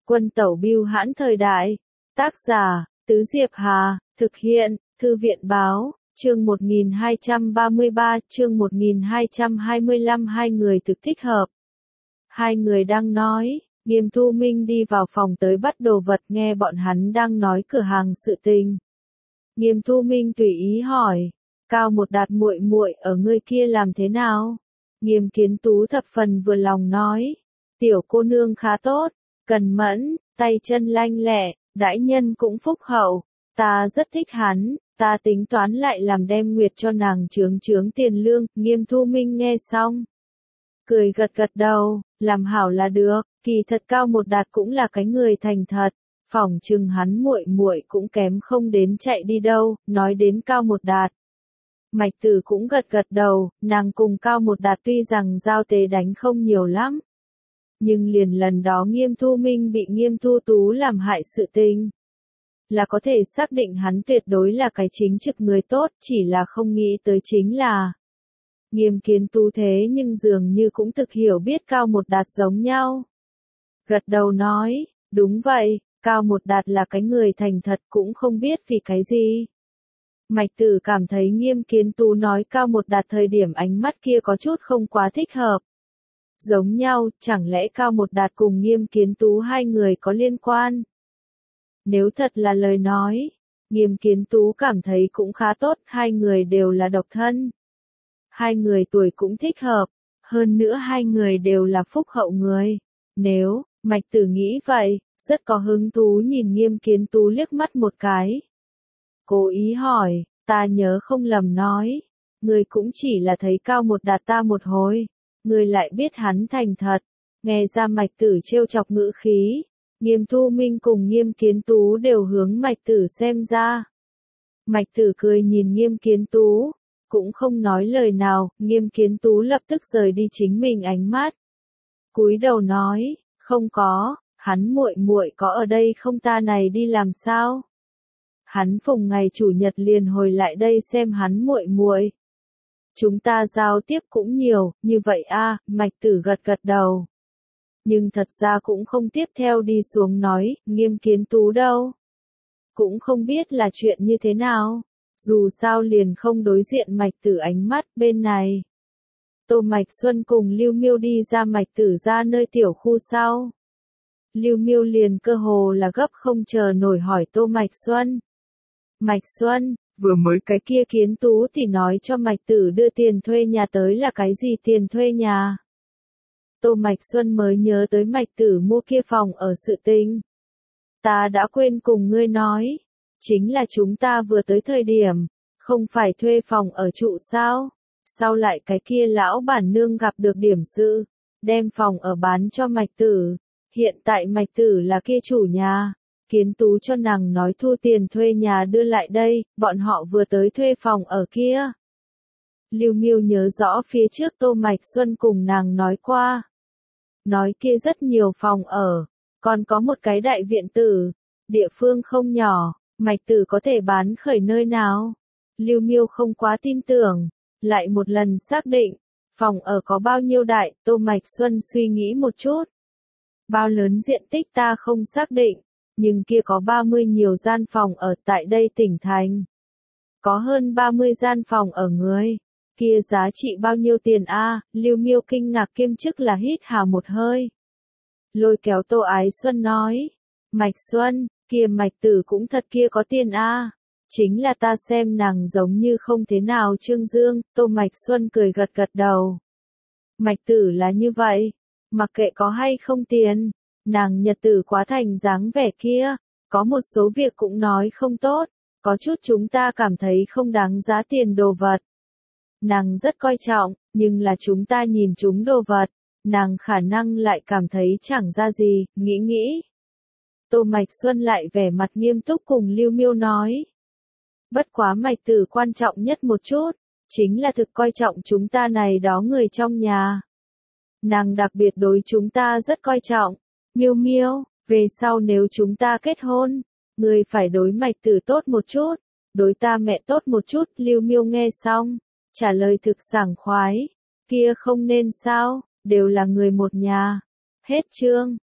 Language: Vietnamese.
Quân tẩu bưu hãn thời đại. Tác giả, Tứ Diệp Hà, thực hiện, Thư viện báo, chương 1233, chương 1225. Hai người thực thích hợp. Hai người đang nói, Nghiêm Thu Minh đi vào phòng tới bắt đồ vật, nghe bọn hắn đang nói cửa hàng sự tình. Nghiêm Thu Minh tùy ý hỏi, Cao Một Đạt muội muội ở ngươi kia làm thế nào? Nghiêm Kiến Tú thập phần vừa lòng nói, tiểu cô nương khá tốt, cần mẫn, tay chân lanh lẹ, đãi nhân cũng phúc hậu, ta rất thích hắn, ta tính toán lại làm đem nguyệt cho nàng chướng tiền lương. Nghiêm Thu Minh nghe xong, cười gật gật đầu, làm hảo là được, kỳ thật Cao Một Đạt cũng là cái người thành thật, phỏng chừng hắn muội muội cũng kém không đến chạy đi đâu. Nói đến Cao Một Đạt, Mạch Tử cũng gật gật đầu, nàng cùng Cao Một Đạt tuy rằng giao tế đánh không nhiều lắm, nhưng liền lần đó Nghiêm Thu Minh bị Nghiêm Thu Tú làm hại sự tình, là có thể xác định hắn tuyệt đối là cái chính trực người tốt, chỉ là không nghĩ tới chính là Nghiêm Kiến Tú thế nhưng dường như cũng thực hiểu biết Cao Một Đạt giống nhau. Gật đầu nói, đúng vậy, Cao Một Đạt là cái người thành thật, cũng không biết vì cái gì. Mạch Tử cảm thấy Nghiêm Kiến Tú nói Cao Một Đạt thời điểm ánh mắt kia có chút không quá thích hợp. Giống nhau, chẳng lẽ Cao Một Đạt cùng Nghiêm Kiến Tú hai người có liên quan? Nếu thật là lời nói, Nghiêm Kiến Tú cảm thấy cũng khá tốt, hai người đều là độc thân. Hai người tuổi cũng thích hợp, hơn nữa hai người đều là phúc hậu người. Nếu, Mạch Tử nghĩ vậy, rất có hứng thú nhìn Nghiêm Kiến Tú liếc mắt một cái. Cố ý hỏi, ta nhớ không lầm nói, người cũng chỉ là thấy Cao Một Đạt ta một hồi, người lại biết hắn thành thật. Nghe ra Mạch Tử trêu chọc ngữ khí, Nghiêm Thu Minh cùng Nghiêm Kiến Tú đều hướng Mạch Tử xem ra. Mạch Tử cười nhìn Nghiêm Kiến Tú, cũng không nói lời nào. Nghiêm Kiến Tú lập tức rời đi chính mình ánh mắt, cúi đầu nói, không có, hắn muội muội có ở đây không, ta này đi làm sao? Hắn phùng ngày chủ nhật liền hồi lại đây xem hắn muội muội. Chúng ta giao tiếp cũng nhiều, như vậy a. Mạch Tử gật gật đầu. Nhưng thật ra cũng không tiếp theo đi xuống nói, Nghiêm Kiến Tú đâu? Cũng không biết là chuyện như thế nào. Dù sao liền không đối diện Mạch Tử ánh mắt. Bên này, Tô Mạch Xuân cùng Lưu Miêu đi ra Mạch Tử ra nơi tiểu khu sau. Lưu Miêu liền cơ hồ là gấp không chờ nổi hỏi Tô Mạch Xuân. Mạch Xuân, vừa mới cái kia Kiến Tú thì nói cho Mạch Tử đưa tiền thuê nhà tới là cái gì tiền thuê nhà? Tô Mạch Xuân mới nhớ tới Mạch Tử mua kia phòng ở sự tình. Ta đã quên cùng ngươi nói, chính là chúng ta vừa tới thời điểm, không phải thuê phòng ở trụ sao? Sau lại cái kia lão bản nương gặp được điểm sự, đem phòng ở bán cho Mạch Tử. Hiện tại Mạch Tử là kia chủ nhà. Kiến Tú cho nàng nói thu tiền thuê nhà đưa lại đây, bọn họ vừa tới thuê phòng ở kia. Lưu Miêu nhớ rõ phía trước Tô Mạch Xuân cùng nàng nói qua. Nói kia rất nhiều phòng ở, còn có một cái đại viện tử, địa phương không nhỏ, Mạch Tử có thể bán khởi nơi nào? Lưu Miêu không quá tin tưởng, lại một lần xác định, phòng ở có bao nhiêu đại? Tô Mạch Xuân suy nghĩ một chút. Bao lớn diện tích ta không xác định, nhưng kia có 30 nhiều gian phòng ở tại đây tỉnh thành. Có hơn 30 gian phòng ở người, kia giá trị bao nhiêu tiền a? Lưu Miêu kinh ngạc kiêm chức là hít hà một hơi. Lôi kéo Tô Ái Xuân nói, Mạch Xuân, kia Mạch Tử cũng thật kia có tiền a. Chính là ta xem nàng giống như không thế nào trương dương. Tô Mạch Xuân cười gật gật đầu. Mạch Tử là như vậy, mặc kệ có hay không tiền, nàng nhật tử quá thành dáng vẻ kia, có một số việc cũng nói không tốt, có chút chúng ta cảm thấy không đáng giá tiền đồ vật. Nàng rất coi trọng, nhưng là chúng ta nhìn chúng đồ vật, nàng khả năng lại cảm thấy chẳng ra gì, nghĩ. Tô Mạch Xuân lại vẻ mặt nghiêm túc cùng Lưu Miêu nói. Bất quá Mạch Tử quan trọng nhất một chút, chính là thực coi trọng chúng ta này đó người trong nhà. Nàng đặc biệt đối chúng ta rất coi trọng. Miêu Miêu, về sau nếu chúng ta kết hôn, ngươi phải đối Mạch Tử tốt một chút, đối ta mẹ tốt một chút. Lưu Miêu nghe xong, trả lời thực sảng khoái, kia không nên sao, đều là người một nhà. Hết chương.